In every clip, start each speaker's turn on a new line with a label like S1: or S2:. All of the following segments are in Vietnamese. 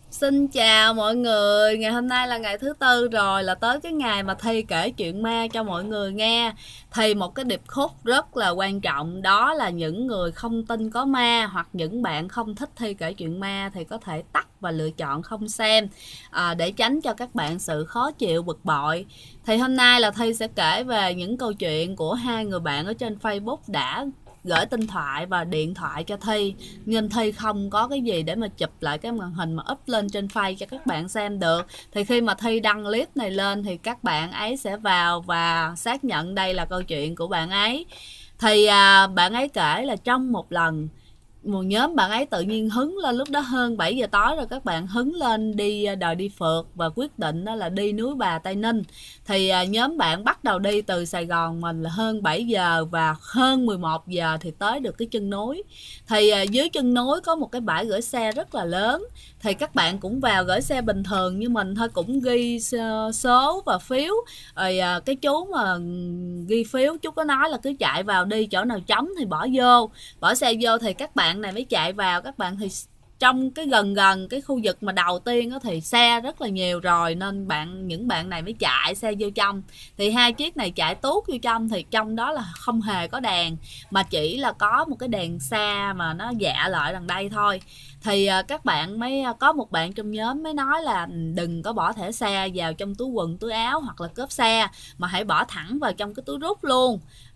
S1: Xin chào mọi người, ngày hôm nay là ngày thứ tư rồi, là tới cái ngày mà Thi kể chuyện ma cho mọi người nghe. Thì một cái điệp khúc rất là quan trọng, đó là những người không tin có ma hoặc những bạn không thích Thi kể chuyện ma thì có thể tắt và lựa chọn không xem, để tránh cho các bạn sự khó chịu bực bội. Thì hôm nay là Thi sẽ kể về những câu chuyện của hai người bạn ở trên Facebook đã gửi tin thoại và điện thoại cho Thi, nhưng Thi không có cái gì để mà chụp lại cái màn hình mà up lên trên face cho các bạn xem được. Thì khi mà Thi đăng clip này lên thì các bạn ấy sẽ vào và xác nhận đây là câu chuyện của bạn ấy. Thì bạn ấy kể là trong một lần, một nhóm bạn ấy tự nhiên hứng lên, lúc đó hơn 7 giờ tối rồi, các bạn hứng lên đi đòi đi phượt và quyết định đó là đi núi Bà Tây Ninh. Thì nhóm bạn bắt đầu đi từ Sài Gòn mình là hơn 7 giờ và hơn 11 giờ thì tới được cái chân núi. Thì dưới chân núi có một cái bãi gửi xe rất là lớn, thì các bạn cũng vào gửi xe bình thường như mình thôi, cũng ghi số và phiếu. Rồi cái chú mà ghi phiếu chú có nói là cứ chạy vào đi, chỗ nào trống thì bỏ xe vô. Thì các bạn này mới chạy vào. Các bạn thì trong cái gần gần cái khu vực mà đầu tiên đó thì xe rất là nhiều rồi, nên những bạn này mới chạy xe vô trong. Thì hai chiếc này chạy tuốt vô trong, thì trong đó là không hề có đèn, mà chỉ là có một cái đèn xa mà nó dạ lại đằng đây thôi. Thì các bạn mới có một bạn trong nhóm mới nói là đừng có bỏ thẻ xe vào trong túi quần túi áo hoặc là cốp xe, mà hãy bỏ thẳng vào trong cái túi rút luôn.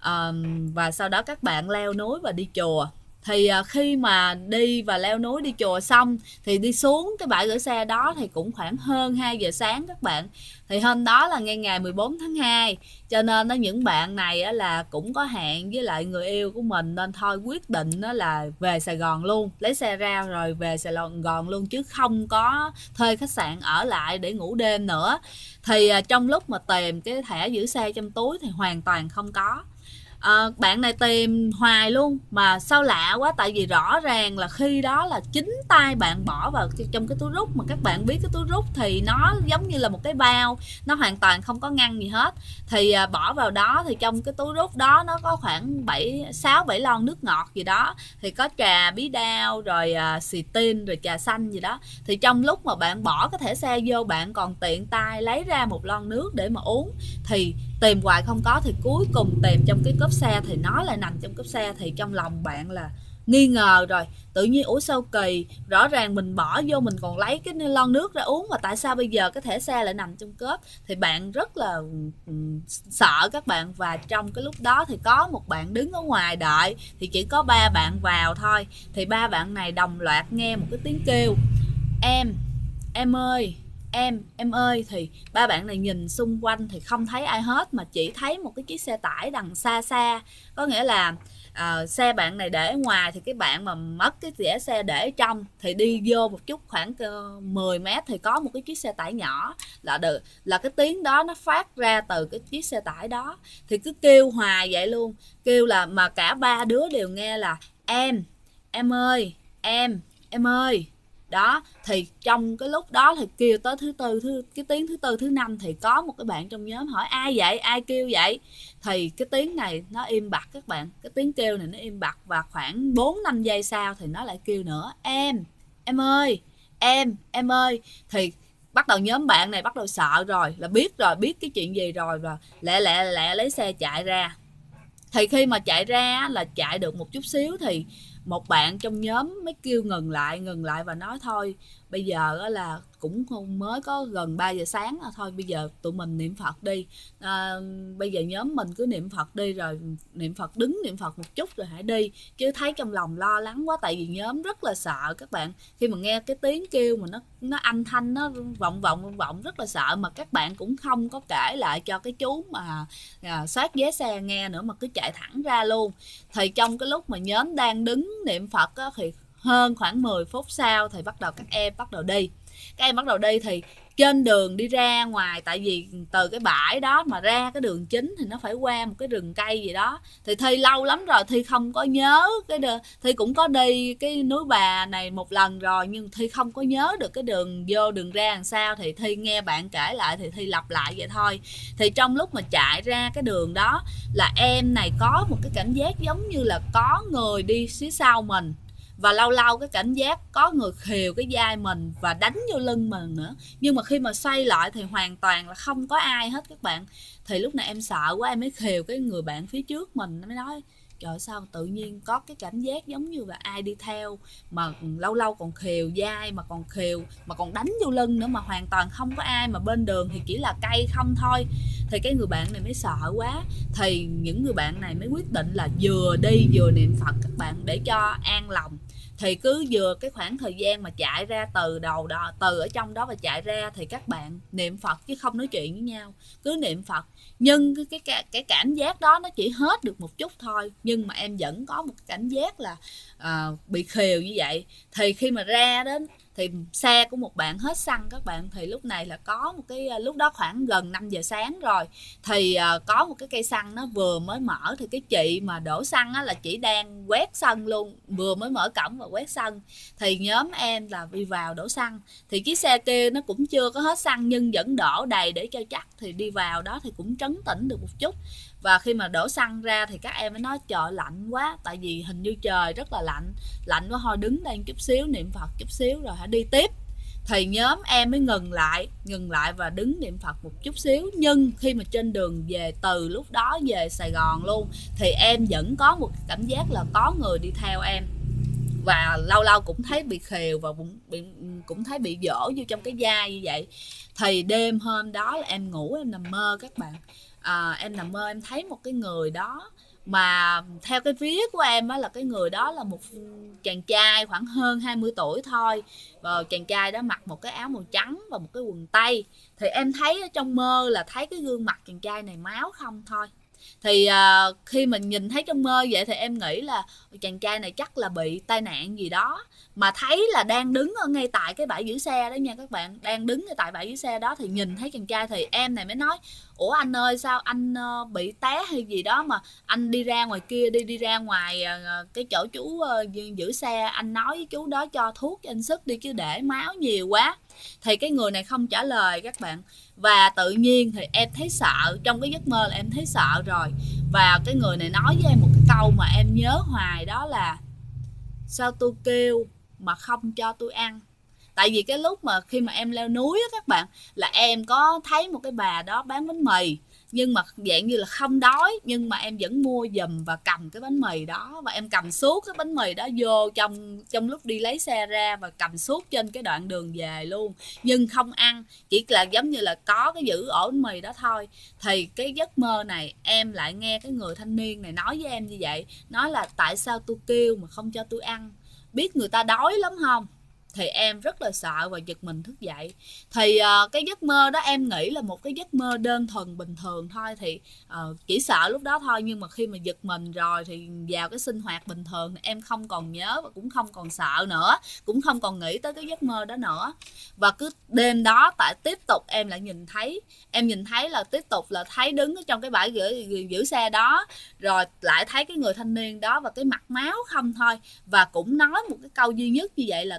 S1: Và sau đó các bạn leo núi và đi chùa. Thì khi mà đi và leo núi đi chùa xong thì đi xuống cái bãi gửi xe đó thì cũng khoảng hơn 2 giờ sáng các bạn. Thì hôm đó là ngay ngày 14 tháng 2, cho nên những bạn này là cũng có hẹn với lại người yêu của mình, nên thôi quyết định là về Sài Gòn luôn, lấy xe ra rồi về Sài Gòn luôn, chứ không có thuê khách sạn ở lại để ngủ đêm nữa. Thì trong lúc mà tìm cái thẻ giữ xe trong túi thì hoàn toàn không có. Bạn này tìm hoài luôn mà sao lạ quá, tại vì rõ ràng là khi đó là chính tay bạn bỏ vào trong cái túi rút, mà các bạn biết cái túi rút thì nó giống như là một cái bao, nó hoàn toàn không có ngăn gì hết. Thì bỏ vào đó thì trong cái túi rút đó nó có khoảng 6-7 lon nước ngọt gì đó, thì có trà bí đao rồi xì tin rồi trà xanh gì đó. Thì trong lúc mà bạn bỏ cái thẻ xe vô, bạn còn tiện tay lấy ra một lon nước để mà uống. Thì tìm hoài không có, thì cuối cùng tìm trong cái cốp xe thì nó lại nằm trong cốp xe. Thì trong lòng bạn là nghi ngờ rồi, tự nhiên ủa sao kỳ, rõ ràng mình bỏ vô, mình còn lấy cái lon nước ra uống, mà tại sao bây giờ cái thẻ xe lại nằm trong cốp. Thì bạn rất là sợ các bạn. Và trong cái lúc đó thì có một bạn đứng ở ngoài đợi, thì chỉ có 3 bạn vào thôi. Thì 3 bạn này đồng loạt nghe một cái tiếng kêu em ơi, em ơi. Thì 3 bạn này nhìn xung quanh thì không thấy ai hết, mà chỉ thấy một cái chiếc xe tải đằng xa xa. Có nghĩa là xe bạn này để ở ngoài, thì cái bạn mà mất cái thẻ xe để ở trong, thì đi vô một chút khoảng 10 mét thì có một cái chiếc xe tải nhỏ, là cái tiếng đó nó phát ra từ cái chiếc xe tải đó. Thì cứ kêu hoài vậy luôn, kêu là mà cả 3 đứa đều nghe là em ơi, em ơi đó. Thì trong cái lúc đó thì kêu tới cái tiếng thứ tư thứ năm, thì có một cái bạn trong nhóm hỏi ai vậy, ai kêu vậy. Thì cái tiếng này nó im bặt các bạn, cái tiếng kêu này nó im bặt, và khoảng 4-5 giây sau thì nó lại kêu nữa, em ơi, em ơi. Thì bắt đầu nhóm bạn này bắt đầu sợ rồi, là biết cái chuyện gì rồi, và lẹ lấy xe chạy ra. Thì khi mà chạy ra là chạy được một chút xíu thì một bạn trong nhóm mới kêu ngừng lại và nói thôi bây giờ là cũng mới có gần 3 giờ sáng, thôi bây giờ tụi mình niệm Phật đi. Bây giờ nhóm mình cứ niệm Phật đi, rồi niệm Phật, đứng niệm Phật một chút rồi hãy đi. Chứ thấy trong lòng lo lắng quá, tại vì nhóm rất là sợ các bạn. Khi mà nghe cái tiếng kêu mà nó âm thanh nó vọng rất là sợ, mà các bạn cũng không có kể lại cho cái chú mà soát vé xe nghe nữa, mà cứ chạy thẳng ra luôn. Thì trong cái lúc mà nhóm đang đứng niệm Phật á, thì hơn khoảng 10 phút sau thì bắt đầu các em bắt đầu đi. Các em bắt đầu đi thì trên đường đi ra ngoài, tại vì từ cái bãi đó mà ra cái đường chính thì nó phải qua một cái rừng cây gì đó. Thì Thi lâu lắm rồi Thi không có nhớ Thi cũng có đi cái núi Bà này một lần rồi, nhưng Thi không có nhớ được cái đường vô đường ra làm sao. Thì Thi nghe bạn kể lại thì Thi lặp lại vậy thôi. Thì trong lúc mà chạy ra cái đường đó là em này có một cái cảm giác giống như là có người đi phía sau mình, Và lâu lâu cái cảm giác có người khều cái vai mình và đánh vô lưng mình nữa, nhưng mà khi mà xoay lại thì hoàn toàn là không có ai hết các bạn. Thì lúc này em sợ quá, em mới khều cái người bạn phía trước mình, nó mới nói trời sao tự nhiên có cái cảm giác giống như là ai đi theo, mà lâu lâu còn khều vai, mà còn khều mà còn đánh vô lưng nữa, mà hoàn toàn không có ai, mà bên đường thì chỉ là cây không thôi. Thì cái người bạn này mới sợ quá, thì những người bạn này mới quyết định là vừa đi vừa niệm Phật các bạn, để cho an lòng. Thì cứ vừa cái khoảng thời gian mà chạy ra từ đầu đó, từ ở trong đó và chạy ra, thì các bạn niệm Phật chứ không nói chuyện với nhau, cứ niệm Phật. Nhưng cái cảm giác đó nó chỉ hết được một chút thôi, nhưng mà em vẫn có một cảm giác là bị khều như vậy. Thì khi mà ra đến thì xe của một bạn hết xăng các bạn. Thì lúc này là có một cái, lúc đó khoảng gần 5 giờ sáng rồi, thì có một cái cây xăng nó vừa mới mở, thì cái chị mà đổ xăng á, là chỉ đang quét sân luôn, vừa mới mở cổng và quét sân. Thì nhóm em là đi vào đổ xăng, thì chiếc xe kia nó cũng chưa có hết xăng nhưng vẫn đổ đầy để cho chắc, thì đi vào đó thì cũng trấn tĩnh được một chút. Và khi mà đổ xăng ra thì các em mới nói trời lạnh quá, tại vì hình như trời rất là lạnh, lạnh quá thôi đứng đây chút xíu niệm Phật chút xíu rồi hãy đi tiếp. Thì nhóm em mới ngừng lại và đứng niệm Phật một chút xíu. Nhưng khi mà trên đường về, từ lúc đó về Sài Gòn luôn, thì em vẫn có một cảm giác là có người đi theo em, và lâu lâu cũng thấy bị khều và cũng thấy bị dỗ vô trong cái vai như vậy. Thì đêm hôm đó là em ngủ, em nằm mơ các bạn. Em nằm mơ em thấy một cái người đó, mà theo cái vía của em á, là cái người đó là một chàng trai khoảng hơn 20 tuổi thôi. Và chàng trai đó mặc một cái áo màu trắng và một cái quần tây. Thì em thấy ở trong mơ là thấy cái gương mặt chàng trai này máu không thôi. Thì khi mình nhìn thấy trong mơ vậy thì em nghĩ là chàng trai này chắc là bị tai nạn gì đó, mà thấy là đang đứng ở ngay tại cái bãi giữ xe đó nha các bạn, đang đứng ngay tại bãi giữ xe đó. Thì nhìn thấy chàng trai thì em này mới nói ủa anh ơi, sao anh bị té hay gì đó mà anh đi ra ngoài kia đi ra ngoài cái chỗ chú giữ xe, anh nói với chú đó cho thuốc cho anh sức đi chứ để máu nhiều quá. Thì cái người này không trả lời các bạn. Và tự nhiên thì em thấy sợ, trong cái giấc mơ là em thấy sợ rồi. Và cái người này nói với em một cái câu mà em nhớ hoài, đó là sao tôi kêu mà không cho tôi ăn. Tại vì cái lúc mà khi mà em leo núi á các bạn, là em có thấy một cái bà đó bán bánh mì, nhưng mà dạng như là không đói, nhưng mà em vẫn mua giùm và cầm cái bánh mì đó, và em cầm suốt cái bánh mì đó vô trong lúc đi lấy xe ra, và cầm suốt trên cái đoạn đường về luôn, nhưng không ăn, chỉ là giống như là có cái giữ ổ bánh mì đó thôi. Thì cái giấc mơ này em lại nghe cái người thanh niên này nói với em như vậy, nói là tại sao tôi kêu mà không cho tôi ăn, biết người ta đói lắm không. Thì em rất là sợ và giật mình thức dậy. Thì cái giấc mơ đó em nghĩ là một cái giấc mơ đơn thuần bình thường thôi, thì chỉ sợ lúc đó thôi. Nhưng mà khi mà giật mình rồi thì vào cái sinh hoạt bình thường em không còn nhớ và cũng không còn sợ nữa, cũng không còn nghĩ tới cái giấc mơ đó nữa. Và cứ đêm đó tại tiếp tục em lại nhìn thấy là tiếp tục là thấy đứng ở trong cái bãi giữ xe đó, rồi lại thấy cái người thanh niên đó và cái mặt máu không thôi, và cũng nói một cái câu duy nhất như vậy là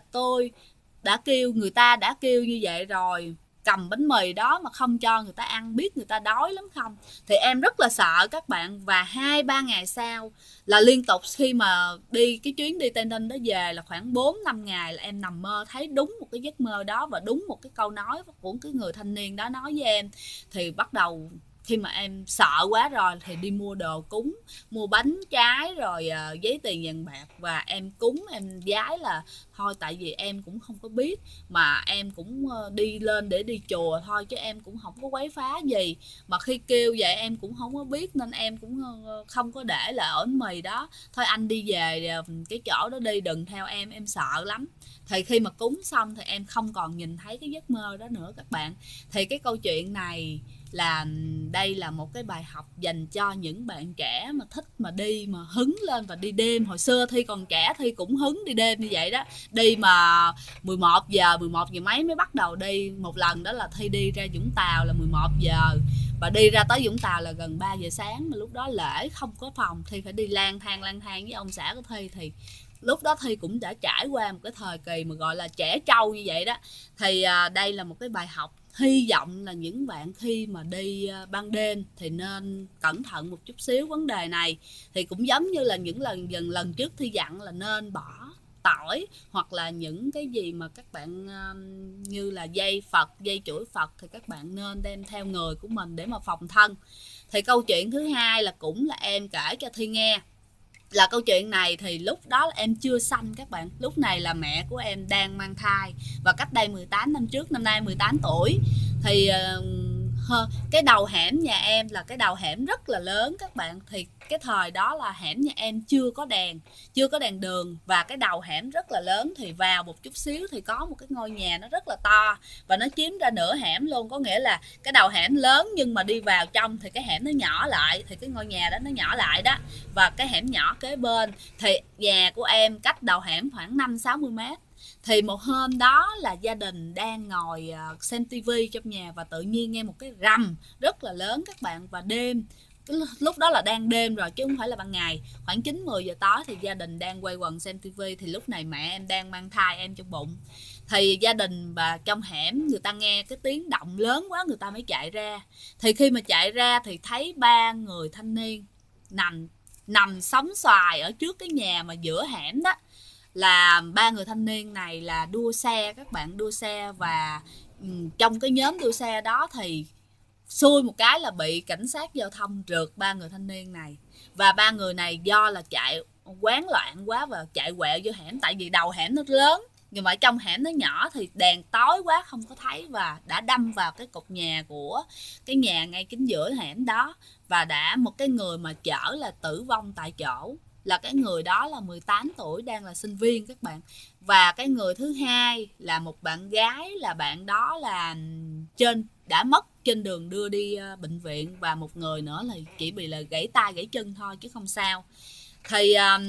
S1: người ta đã kêu như vậy rồi, cầm bánh mì đó mà không cho người ta ăn, biết người ta đói lắm không. Thì em rất là sợ các bạn. Và 2-3 ngày sau là liên tục, khi mà đi cái chuyến đi Tây Ninh đó về là khoảng 4-5 ngày là em nằm mơ thấy đúng một cái giấc mơ đó, và đúng một cái câu nói của cái người thanh niên đó nói với em. Thì bắt đầu khi mà em sợ quá rồi thì đi mua đồ cúng, mua bánh trái rồi giấy tiền vàng bạc, và em cúng em vái là thôi tại vì em cũng không có biết, mà em cũng đi lên để đi chùa thôi chứ em cũng không có quấy phá gì, mà khi kêu vậy em cũng không có biết nên em cũng không có để lại ổ bánh mì đó, thôi anh đi về cái chỗ đó đi, đừng theo em sợ lắm. Thì khi mà cúng xong thì em không còn nhìn thấy cái giấc mơ đó nữa các bạn. Thì cái câu chuyện này là đây là một cái bài học dành cho những bạn trẻ mà thích mà đi mà hứng lên và đi đêm. Hồi xưa Thi còn trẻ Thi cũng hứng đi đêm như vậy đó, đi mà 11 giờ mấy mới bắt đầu đi. Một lần đó là Thi đi ra Vũng Tàu là 11 giờ và đi ra tới Vũng Tàu là gần 3 giờ sáng, mà lúc đó lễ không có phòng, Thi phải đi lang thang với ông xã của Thi. Thì lúc đó Thi cũng đã trải qua một cái thời kỳ mà gọi là trẻ trâu như vậy đó. Thì đây là một cái bài học, hy vọng là những bạn khi mà đi ban đêm thì nên cẩn thận một chút xíu vấn đề này. Thì cũng giống như là những lần trước Thi dặn là nên bỏ tỏi, hoặc là những cái gì mà các bạn như là dây Phật, dây chuỗi Phật thì các bạn nên đem theo người của mình để mà phòng thân. Thì câu chuyện thứ hai là cũng là em kể cho Thi nghe. Là câu chuyện này thì lúc đó em chưa sanh các bạn. Lúc này là mẹ của em đang mang thai. Và cách đây 18 năm trước, năm nay 18 tuổi. Thì cái đầu hẻm nhà em là cái đầu hẻm rất là lớn các bạn. Thì cái thời đó là hẻm nhà em chưa có đèn đường. Và cái đầu hẻm rất là lớn. Thì vào một chút xíu thì có một cái ngôi nhà nó rất là to. Và nó chiếm ra nửa hẻm luôn. Có nghĩa là cái đầu hẻm lớn nhưng mà đi vào trong thì cái hẻm nó nhỏ lại. Thì cái ngôi nhà đó nó nhỏ lại đó. Và cái hẻm nhỏ kế bên thì nhà của em cách đầu hẻm khoảng 50-60 mét. Thì một hôm đó là gia đình đang ngồi xem tivi trong nhà và tự nhiên nghe một cái rầm rất là lớn các bạn. Và đêm, lúc đó là đang đêm rồi chứ không phải là ban ngày, khoảng 9-10 giờ tối thì gia đình đang quay quần xem tivi. Thì lúc này mẹ em đang mang thai em trong bụng. Thì gia đình và trong hẻm người ta nghe cái tiếng động lớn quá, người ta mới chạy ra. Thì khi mà chạy ra thì thấy 3 người thanh niên nằm sóng xoài ở trước cái nhà mà giữa hẻm đó. Là 3 người thanh niên này là đua xe các bạn, đua xe. Và trong cái nhóm đua xe đó thì xui một cái là bị cảnh sát giao thông rượt 3 người thanh niên này. Và 3 người này do là chạy quán loạn quá và chạy quẹo vô hẻm. Tại vì đầu hẻm nó lớn nhưng mà trong hẻm nó nhỏ thì đèn tối quá không có thấy. Và đã đâm vào cái cột nhà của cái nhà ngay chính giữa hẻm đó. Và đã một cái người mà chở là tử vong tại chỗ. Là cái người đó là 18 tuổi đang là sinh viên các bạn. Và cái người thứ hai là một bạn gái, là bạn đó là đã mất trên đường đưa đi bệnh viện. Và một người nữa là chỉ bị là gãy tay gãy chân thôi chứ không sao. Thì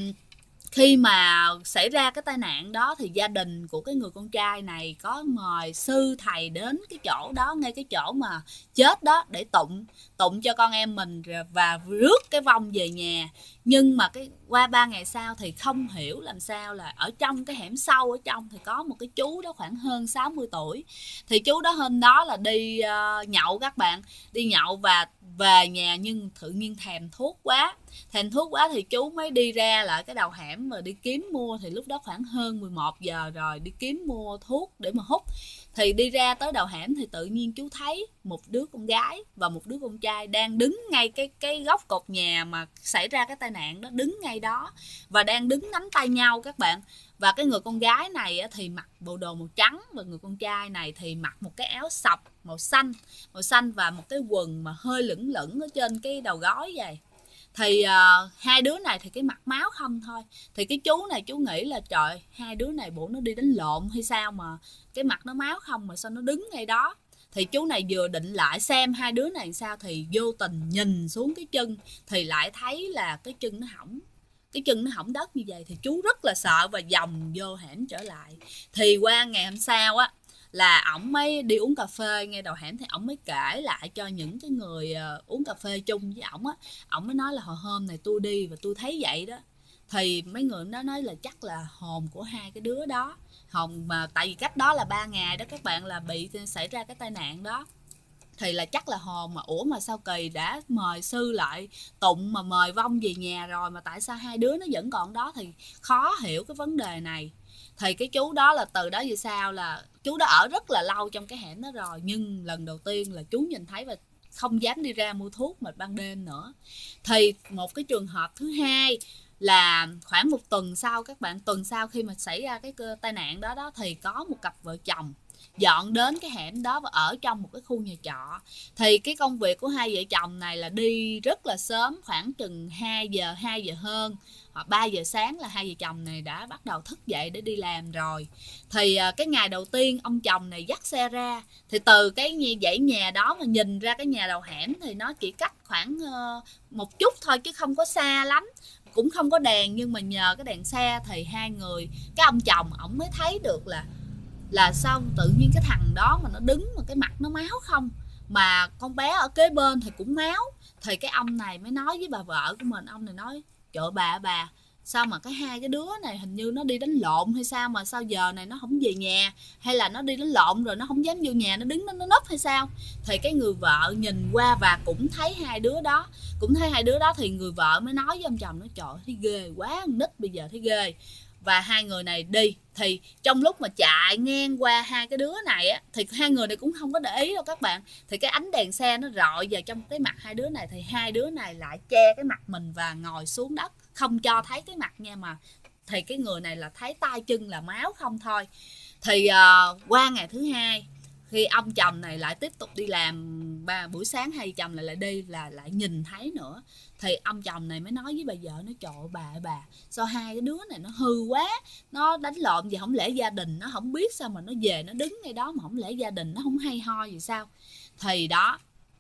S1: khi mà xảy ra cái tai nạn đó thì gia đình của cái người con trai này có mời sư thầy đến cái chỗ đó, ngay cái chỗ mà chết đó, để tụng cho con em mình và rước cái vong về nhà. Nhưng mà qua 3 ngày sau thì không hiểu làm sao là ở trong cái hẻm sâu ở trong thì có một cái chú đó khoảng hơn 60 tuổi. Thì chú đó hôm đó là đi nhậu các bạn, đi nhậu và về nhà nhưng tự nhiên thèm thuốc quá thì chú mới đi ra lại cái đầu hẻm mà đi kiếm mua. Thì lúc đó khoảng hơn 11 giờ rồi, đi kiếm mua thuốc để mà hút. Thì đi ra tới đầu hẻm thì tự nhiên chú thấy một đứa con gái và một đứa con trai đang đứng ngay cái góc cột nhà mà xảy ra cái tai nạn đó, đứng ngay đó và đang đứng nắm tay nhau các bạn. Và cái người con gái này thì mặc bộ đồ màu trắng và người con trai này thì mặc một cái áo sọc màu xanh và một cái quần mà hơi lửng lửng ở trên cái đầu gối vậy. Thì hai đứa này thì cái mặt máu không thôi. Thì cái chú này chú nghĩ là trời, hai đứa này bộ nó đi đánh lộn hay sao mà cái mặt nó máu không mà sao nó đứng ngay đó. Thì chú này vừa định lại xem hai đứa này sao thì vô tình nhìn xuống cái chân thì lại thấy là cái chân nó hỏng đất như vậy. Thì chú rất là sợ và vòng vô hẻm trở lại. Thì qua ngày hôm sau á là ổng mới đi uống cà phê ngay đầu hẻm. Thì ổng mới kể lại cho những cái người uống cà phê chung với ổng á. Ổng mới nói là hồi hôm này tôi đi và tôi thấy vậy đó. Thì mấy người đó nói là chắc là hồn của hai cái đứa đó. Hồn mà tại vì cách đó là 3 ngày đó các bạn là bị xảy ra cái tai nạn đó. Thì là chắc là hồn mà ủa mà sao kỳ đã mời sư lại tụng mà mời vong về nhà rồi mà tại sao hai đứa nó vẫn còn đó. Thì khó hiểu cái vấn đề này. Thì cái chú đó là từ đó về sau là chú đó ở rất là lâu trong cái hẻm đó rồi. Nhưng lần đầu tiên là chú nhìn thấy và không dám đi ra mua thuốc mà ban đêm nữa. Thì một cái trường hợp thứ hai là khoảng một tuần sau các bạn, tuần sau khi mà xảy ra cái tai nạn đó thì có một cặp vợ chồng dọn đến cái hẻm đó và ở trong một cái khu nhà trọ. Thì cái công việc của hai vợ chồng này là đi rất là sớm, khoảng chừng 2 giờ hơn hoặc 3 giờ sáng là hai vợ chồng này đã bắt đầu thức dậy để đi làm rồi. Thì cái ngày đầu tiên ông chồng này dắt xe ra thì từ cái dãy nhà đó mà nhìn ra cái nhà đầu hẻm thì nó chỉ cách khoảng một chút thôi chứ không có xa lắm, cũng không có đèn. Nhưng mà nhờ cái đèn xe thì hai người, cái ông chồng ổng mới thấy được là sao tự nhiên cái thằng đó mà nó đứng mà cái mặt nó máu không, mà con bé ở kế bên thì cũng máu. Thì cái ông này mới nói với bà vợ của mình, ông này nói trời bà sao mà hai cái đứa này hình như nó đi đánh lộn hay sao mà sao giờ này nó không về nhà, hay là nó đi đánh lộn rồi nó không dám vô nhà, nó đứng nó núp hay sao. Thì cái người vợ nhìn qua và cũng thấy hai đứa đó thì người vợ mới nói với ông chồng nó trời thấy ghê quá, nít bây giờ thấy ghê. và hai người này đi. Thì trong lúc mà chạy ngang qua hai cái đứa này á, thì hai người này cũng không có để ý đâu các bạn. Thì cái ánh đèn xe nó rọi vào trong cái mặt hai đứa này, thì hai đứa này lại che cái mặt mình và ngồi xuống đất, không cho thấy cái mặt nha, mà thì cái người này là thấy tay chân là máu không thôi. Thì qua ngày thứ hai, khi ông chồng này lại tiếp tục đi làm, buổi sáng hai chồng lại đi là lại nhìn thấy nữa. Thì ông chồng này mới nói với bà vợ, nó trời ơi bà sao hai cái đứa này nó hư quá, nó đánh lộn gì, không lẽ gia đình nó không biết sao mà nó về nó đứng ngay đó, mà không lẽ gia đình nó không hay ho gì sao. Thì đó,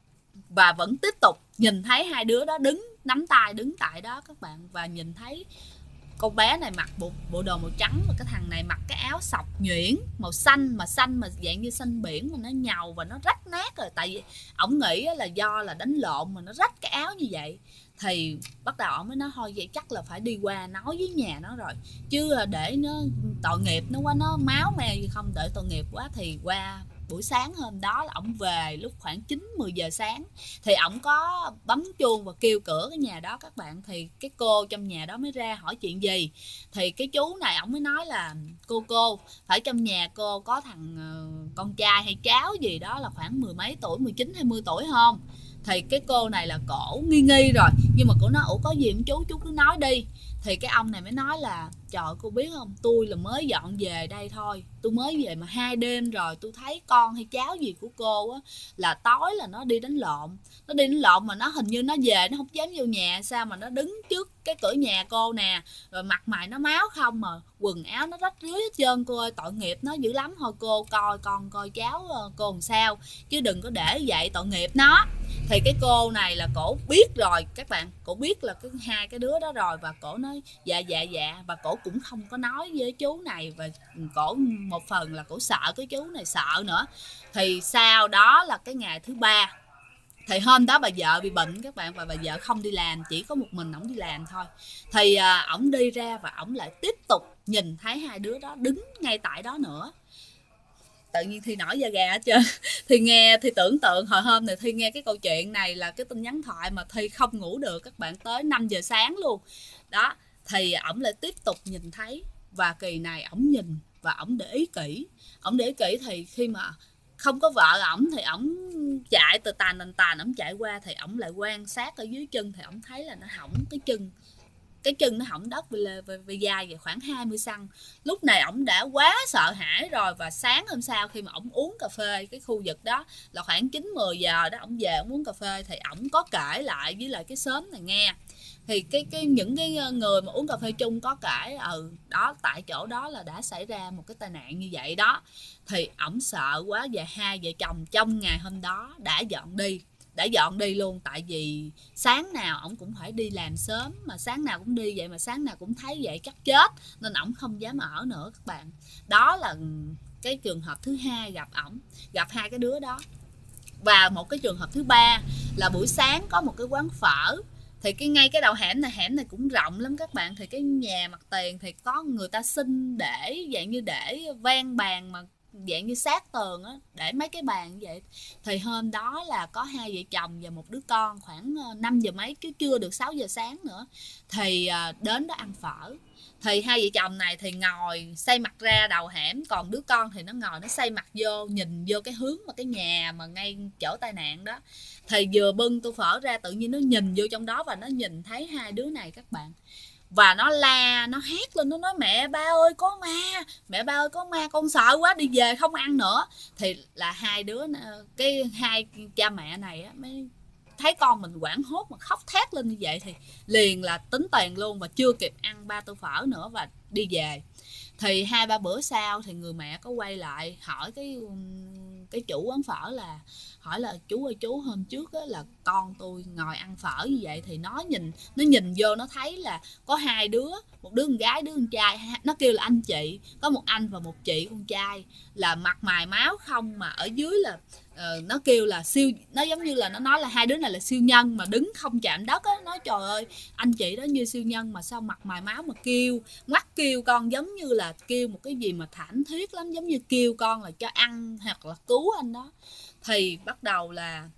S1: và vẫn tiếp tục nhìn thấy hai đứa đó đứng nắm tay đứng tại đó các bạn, và nhìn thấy con bé này mặc bộ đồ màu trắng, và cái thằng này mặc cái áo sọc nhuyễn màu xanh, mà xanh mà dạng như xanh biển, mà nó nhàu và nó rách nát rồi. Tại vì ổng nghĩ là do là đánh lộn mà nó rách cái áo như vậy. Thì bắt đầu ổng mới nói thôi vậy chắc là phải đi qua nói với nhà nó rồi, chứ để nó tội nghiệp nó quá, nó máu me gì không, để tội nghiệp quá. Thì qua buổi sáng hôm đó là ổng về lúc khoảng 9-10 giờ sáng, thì ổng có bấm chuông và kêu cửa cái nhà đó các bạn. Thì cái cô trong nhà đó mới ra hỏi chuyện gì. Thì cái chú này ổng mới nói là cô phải trong nhà cô có thằng con trai hay cháu gì đó là khoảng mười mấy tuổi, 19-20 tuổi không. Thì cái cô này là cổ nghi rồi, nhưng mà cổ nói ủa có gì không chú cứ nói đi. Thì cái ông này mới nói là trời cô biết không, tôi là mới dọn về đây thôi, tôi mới về mà 2 đêm rồi tôi thấy con hay cháu gì của cô á là tối là nó đi đánh lộn, mà nó hình như nó về nó không dám vô nhà sao mà nó đứng trước cái cửa nhà cô nè, rồi mặt mày nó máu không, mà quần áo nó rách rưới hết trơn. Cô ơi tội nghiệp nó dữ lắm, thôi cô coi con coi cháu cô làm sao, chứ đừng có để vậy tội nghiệp nó. Thì cái cô này là cổ biết rồi các bạn, cổ biết là hai cái đứa đó rồi, và cổ nói dạ, và cổ cũng không có nói với chú này, và cổ một phần là cổ sợ cái chú này sợ nữa. Thì sau đó là cái ngày thứ ba, thì hôm đó bà vợ bị bệnh các bạn, và bà vợ không đi làm, chỉ có một mình ổng đi làm thôi. Thì ổng đi ra và ổng lại tiếp tục nhìn thấy hai đứa đó đứng ngay tại đó nữa. Tự nhiên Thi nổi da gà hết trơn. Thì nghe, thì tưởng tượng hồi hôm này Thi nghe cái câu chuyện này là cái tin nhắn thoại mà Thi không ngủ được các bạn, tới 5 giờ sáng luôn đó. Thì ổng lại tiếp tục nhìn thấy, và kỳ này ổng nhìn và ổng để ý kỹ. Thì khi mà không có vợ ổng thì ổng chạy từ tàn ổng chạy qua, thì ổng lại quan sát ở dưới chân, thì ổng thấy là nó hỏng cái chân nó hỏng đất về dài về khoảng 20 cm. Lúc này ổng đã quá sợ hãi rồi, và sáng hôm sau khi mà ổng uống cà phê cái khu vực đó là khoảng 9-10 giờ đó, ổng về ổng uống cà phê thì ổng có kể lại với lại cái xóm này nghe. Thì những cái người mà uống cà phê chung có kể đó tại chỗ đó là đã xảy ra một cái tai nạn như vậy đó. Thì ổng sợ quá, và hai vợ chồng trong ngày hôm đó đã dọn đi luôn. Tại vì sáng nào ổng cũng phải đi làm sớm, mà sáng nào cũng đi vậy, mà sáng nào cũng thấy vậy chắc chết, nên ổng không dám ở nữa các bạn. Đó là cái trường hợp thứ hai gặp hai cái đứa đó. Và một cái trường hợp thứ ba là buổi sáng có một cái quán phở. Thì ngay cái đầu hẻm này cũng rộng lắm các bạn. Thì cái nhà mặt tiền thì có người ta xin để dạng như để ven bàn, mà dạng như sát tường á, để mấy cái bàn như vậy. Thì hôm đó là có hai vợ chồng và một đứa con, khoảng 5 giờ mấy chứ chưa được 6 giờ sáng nữa. Thì đến đó ăn phở. Thì hai vợ chồng này thì ngồi xoay mặt ra đầu hẻm, còn đứa con thì nó ngồi nó xoay mặt vô, nhìn vô cái hướng mà cái nhà mà ngay chỗ tai nạn đó. Thì vừa bưng tô phở ra, tự nhiên nó nhìn vô trong đó và nó nhìn thấy hai đứa này các bạn. Và nó la, nó hét lên, nó nói mẹ ba ơi có ma, mẹ ba ơi có ma, con sợ quá đi về không ăn nữa. Thì là hai cha mẹ này á, mới thấy con mình hoảng hốt mà khóc thét lên như vậy, thì liền là tính tiền luôn, và chưa kịp ăn 3 tô phở nữa và đi về. Thì 2-3 bữa sau thì người mẹ có quay lại hỏi cái chủ quán phở là hỏi là chú ơi chú, hôm trước á, là con tôi ngồi ăn phở như vậy, thì nó nhìn vô nó thấy là có hai đứa, một đứa con gái, đứa con trai, nó kêu là anh chị, có một anh và một chị con trai, là mặt mày máu không, mà ở dưới là nó kêu là nó giống như là nó nói là hai đứa này là siêu nhân mà đứng không chạm đất á. Nói trời ơi anh chị đó như siêu nhân mà sao mặt mày máu, mà mắt kêu con giống như là kêu một cái gì mà thảm thiết lắm, giống như kêu con là cho ăn hoặc là cứu anh đó. Thì bắt đầu là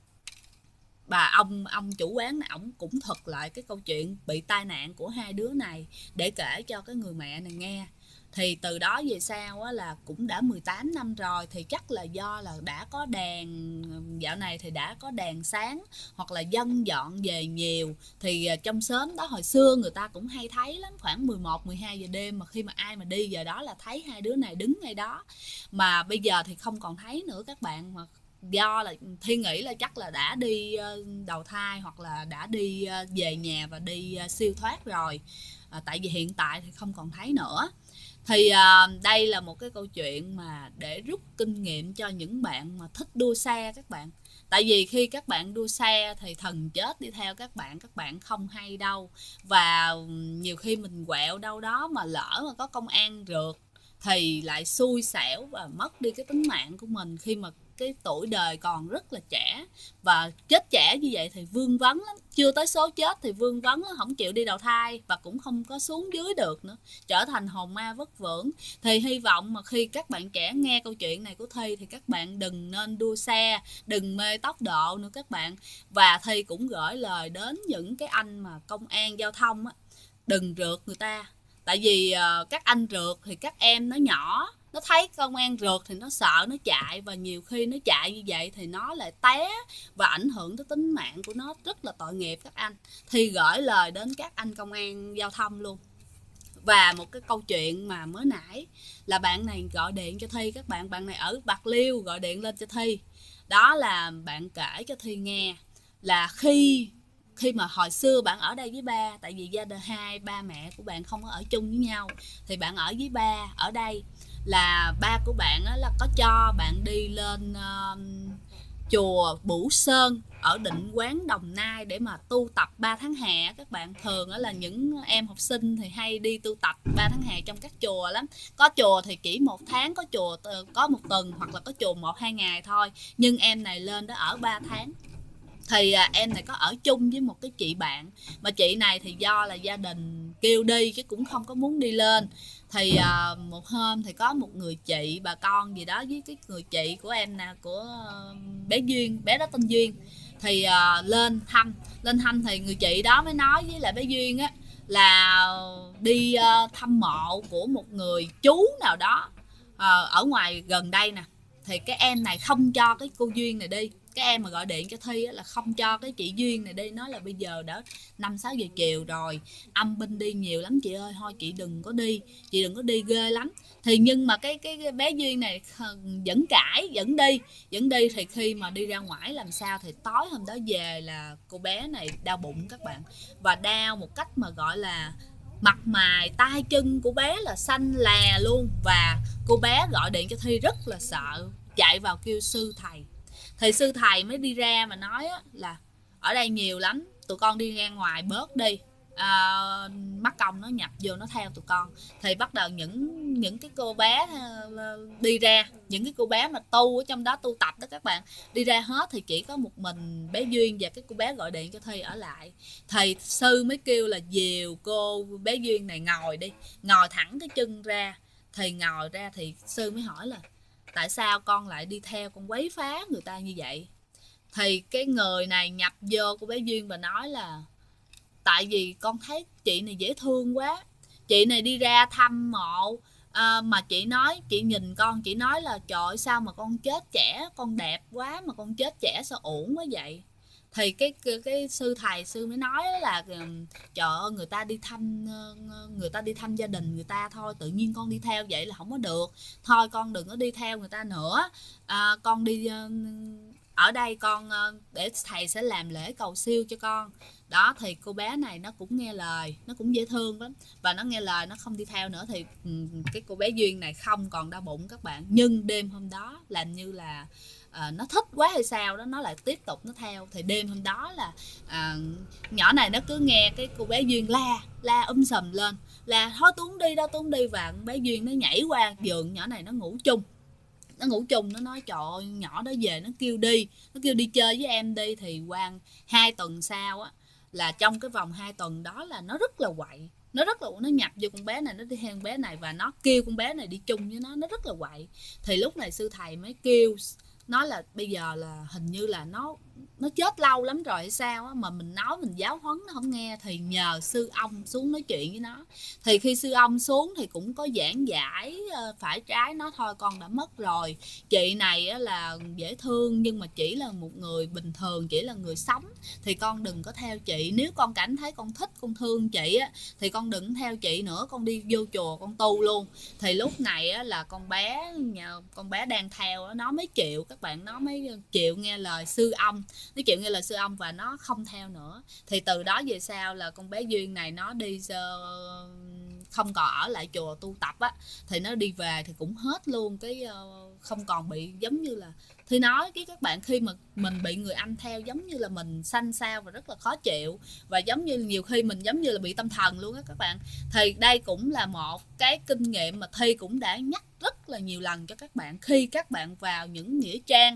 S1: ông chủ quán này ổng cũng thuật lại cái câu chuyện bị tai nạn của hai đứa này để kể cho cái người mẹ này nghe. Thì từ đó về sau á, là cũng đã 18 năm rồi, thì chắc là do là đã có đèn, dạo này thì đã có đèn sáng hoặc là dân dọn về nhiều. Thì trong xóm đó hồi xưa người ta cũng hay thấy lắm, khoảng 11, 12 giờ đêm mà khi mà ai mà đi giờ đó là thấy hai đứa này đứng ngay đó. Mà bây giờ thì không còn thấy nữa các bạn, mà do là Thi nghĩ là chắc là đã đi đầu thai hoặc là đã đi về nhà và đi siêu thoát rồi. Tại vì hiện tại thì không còn thấy nữa. Thì đây là một cái câu chuyện mà để rút kinh nghiệm cho những bạn mà thích đua xe các bạn. Tại vì khi các bạn đua xe thì thần chết đi theo các bạn không hay đâu. Và nhiều khi mình quẹo đâu đó mà lỡ mà có công an rượt thì lại xui xẻo và mất đi cái tính mạng của mình, khi mà cái tuổi đời còn rất là trẻ. Và chết trẻ như vậy thì vương vấn lắm, chưa tới số chết thì vương vấn lắm, không chịu đi đầu thai và cũng không có xuống dưới được nữa, trở thành hồn ma vất vưởng. Thì hy vọng mà khi các bạn trẻ nghe câu chuyện này của Thi thì các bạn đừng nên đua xe, đừng mê tốc độ nữa các bạn. Và Thi cũng gửi lời đến những cái anh mà công an giao thông á, đừng rượt người ta. Tại vì các anh rượt thì các em nó nhỏ, nó thấy công an rượt thì nó sợ, nó chạy. Và nhiều khi nó chạy như vậy thì nó lại té và ảnh hưởng tới tính mạng của nó, rất là tội nghiệp các anh. Thì gửi lời đến các anh công an giao thông luôn. Và một cái câu chuyện mà mới nãy là bạn này gọi điện cho Thi các bạn. Bạn này ở Bạc Liêu gọi điện lên cho Thi. Đó là bạn kể cho Thi nghe là khi mà hồi xưa bạn ở đây với ba, tại vì gia đình hai ba mẹ của bạn không có ở chung với nhau, thì bạn ở với ba ở đây. Là ba của bạn là có cho bạn đi lên chùa Bửu Sơn ở Định Quán, Đồng Nai để mà tu tập 3 tháng hè các bạn. Thường là những em học sinh thì hay đi tu tập 3 tháng hè trong các chùa lắm. Có chùa thì chỉ 1 tháng, có chùa có 1 tuần, hoặc là có chùa 1-2 ngày thôi. Nhưng em này lên đó ở 3 tháng. Thì em này có ở chung với một cái chị bạn, mà chị này thì do là gia đình kêu đi chứ cũng không có muốn đi lên. Thì một hôm thì có một người chị, bà con gì đó với cái người chị của em nè, của bé Duyên, bé đó tên Duyên. Thì lên thăm thì người chị đó mới nói với lại bé Duyên á là đi thăm mộ của một người chú nào đó ở ngoài gần đây nè. Thì cái em này không cho cái cô Duyên này đi. Cái em mà gọi điện cho Thi là không cho cái chị Duyên này đi, nói là bây giờ đã 5-6 giờ chiều rồi, âm binh đi nhiều lắm chị ơi, thôi chị đừng có đi, chị đừng có đi, ghê lắm. Thì nhưng mà cái bé Duyên này vẫn cãi, vẫn đi. Thì khi mà đi ra ngoài làm sao thì tối hôm đó về là cô bé này đau bụng các bạn, và đau một cách mà gọi là mặt mày tay chân của bé là xanh lè luôn. Và cô bé gọi điện cho Thi rất là sợ, chạy vào kêu sư thầy. Thì sư thầy mới đi ra mà nói là ở đây nhiều lắm, tụi con đi ra ngoài bớt đi, mắc công nó nhập vô nó theo tụi con. Thì bắt đầu những cái cô bé đi ra, những cái cô bé mà tu ở trong đó, tu tập đó các bạn, đi ra hết. Thì chỉ có một mình bé Duyên và cái cô bé gọi điện cho Thi ở lại. Thầy sư mới kêu là dìu cô bé Duyên này ngồi đi, ngồi thẳng cái chân ra. Thì ngồi ra thì sư mới hỏi là tại sao con lại đi theo, con quấy phá người ta như vậy. Thì cái người này nhập vô của bé Duyên và nói là tại vì con thấy chị này dễ thương quá, chị này đi ra thăm mộ mà chị nói, chị nhìn con, chị nói là trời ơi, sao mà con chết trẻ, con đẹp quá mà con chết trẻ sao uổng quá vậy. Thì cái sư thầy sư mới nói là trời ơi, người ta đi thăm gia đình người ta thôi, tự nhiên con đi theo vậy là không có được, thôi con đừng có đi theo người ta nữa. Con đi ở đây con để thầy sẽ làm lễ cầu siêu cho con đó. Thì cô bé này nó cũng nghe lời, nó cũng dễ thương lắm, và nó nghe lời, nó không đi theo nữa. Thì cái cô bé Duyên này không còn đau bụng các bạn. Nhưng đêm hôm đó làm như là nó thích quá hay sao đó, nó lại tiếp tục nó theo. Thì đêm hôm đó là nhỏ này nó cứ nghe cái cô bé Duyên la sùm lên, là thôi tôi không đi đâu, tôi không đi. Và con bé Duyên nó nhảy qua giường nhỏ này, nó ngủ chung. Nó nói trời ơi, nhỏ đó về nó kêu đi chơi với em đi. Thì qua 2 tuần sau á, là trong cái vòng 2 tuần đó là nó rất là quậy, nó nhập vô con bé này, nó đi theo con bé này và nó kêu con bé này đi chung với nó rất là quậy. Thì lúc này sư thầy mới kêu nói là bây giờ là hình như là nó chết lâu lắm rồi hay sao á, mà mình nói mình giáo huấn nó không nghe, thì nhờ sư ông xuống nói chuyện với nó. Thì khi sư ông xuống thì cũng có giảng giải phải trái nó thôi, con đã mất rồi, chị này á là dễ thương nhưng mà chỉ là một người bình thường, chỉ là người sống, thì con đừng có theo chị. Nếu con cảm thấy con thích, con thương chị á, thì con đừng theo chị nữa, con đi vô chùa con tu luôn. Thì lúc này á là con bé đang theo nó mới chịu các bạn, nó mới chịu nghe lời sư ông, nó chịu nghe lời sư ông và nó không theo nữa. Thì từ đó về sau là con bé Duyên này nó đi không còn ở lại chùa tu tập á, thì nó đi về thì cũng hết luôn cái không còn bị giống như là Thi nói với các bạn, khi mà mình bị người anh theo giống như là mình xanh xao và rất là khó chịu, và giống như nhiều khi mình giống như là bị tâm thần luôn á các bạn. Thì đây cũng là một cái kinh nghiệm mà Thi cũng đã nhắc rất là nhiều lần cho các bạn. Khi các bạn vào những nghĩa trang,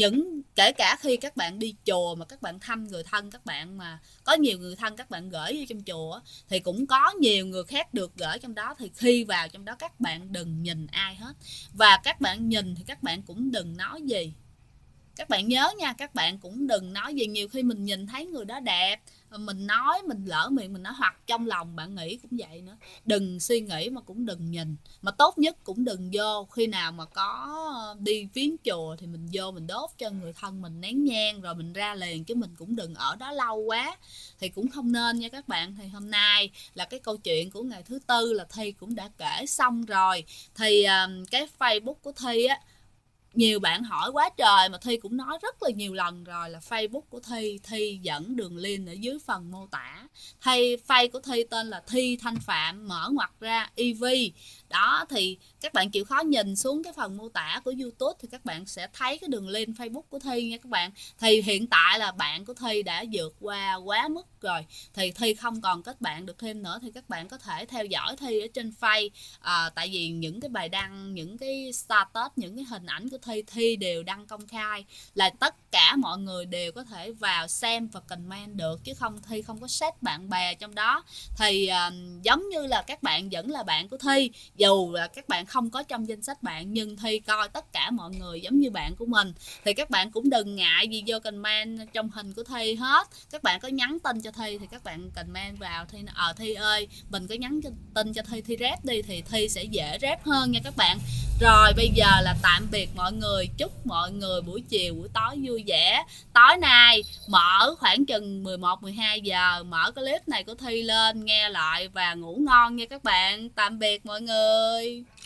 S1: kể cả khi các bạn đi chùa mà các bạn thăm người thân các bạn, mà có nhiều người thân các bạn gửi vô trong chùa thì cũng có nhiều người khác được gửi trong đó. Thì khi vào trong đó các bạn đừng nhìn ai hết, và các bạn nhìn thì các bạn cũng đừng nói gì. Các bạn nhớ nha, các bạn cũng đừng nói gì. Nhiều khi mình nhìn thấy người đó đẹp, mình nói, mình lỡ miệng mình nói, hoặc trong lòng bạn nghĩ cũng vậy nữa. Đừng suy nghĩ mà cũng đừng nhìn. Mà tốt nhất cũng đừng vô. Khi nào mà có đi viếng chùa thì mình vô mình đốt cho người thân mình nén nhang rồi mình ra liền, chứ mình cũng đừng ở đó lâu quá, thì cũng không nên nha các bạn. Thì hôm nay là cái câu chuyện của ngày thứ tư là Thi cũng đã kể xong rồi. Thì cái Facebook của Thi á, nhiều bạn hỏi quá trời mà Thi cũng nói rất là nhiều lần rồi, là Facebook của Thi dẫn đường link ở dưới phần mô tả. Face của Thi tên là Thi Thanh Phạm mở ngoặc ra EV. Đó, thì các bạn chịu khó nhìn xuống cái phần mô tả của YouTube thì các bạn sẽ thấy cái đường link Facebook của Thi nha các bạn. Thì hiện tại là bạn của Thi đã vượt qua quá mức rồi, thì Thi không còn kết bạn được thêm nữa. Thì các bạn có thể theo dõi Thi ở trên Face, tại vì những cái bài đăng, những cái status, những cái hình ảnh của Thi đều đăng công khai, là tất cả mọi người đều có thể vào xem và comment được, chứ Thi không có set bạn bè trong đó. Thì giống như là các bạn vẫn là bạn của Thi, dù là các bạn không có trong danh sách bạn, nhưng Thi coi tất cả mọi người giống như bạn của mình. Thì các bạn cũng đừng ngại gì vô comment trong hình của Thi hết. Các bạn có nhắn tin cho Thi thì các bạn comment vào Thi ơi, mình có nhắn tin cho Thi rep đi, thì Thi sẽ dễ rep hơn nha các bạn. Rồi bây giờ là tạm biệt mọi người, chúc mọi người buổi chiều buổi tối vui vẻ. Tối nay mở khoảng chừng 11-12 giờ, mở cái clip này của Thi lên nghe lại và ngủ ngon nha các bạn. Tạm biệt mọi người.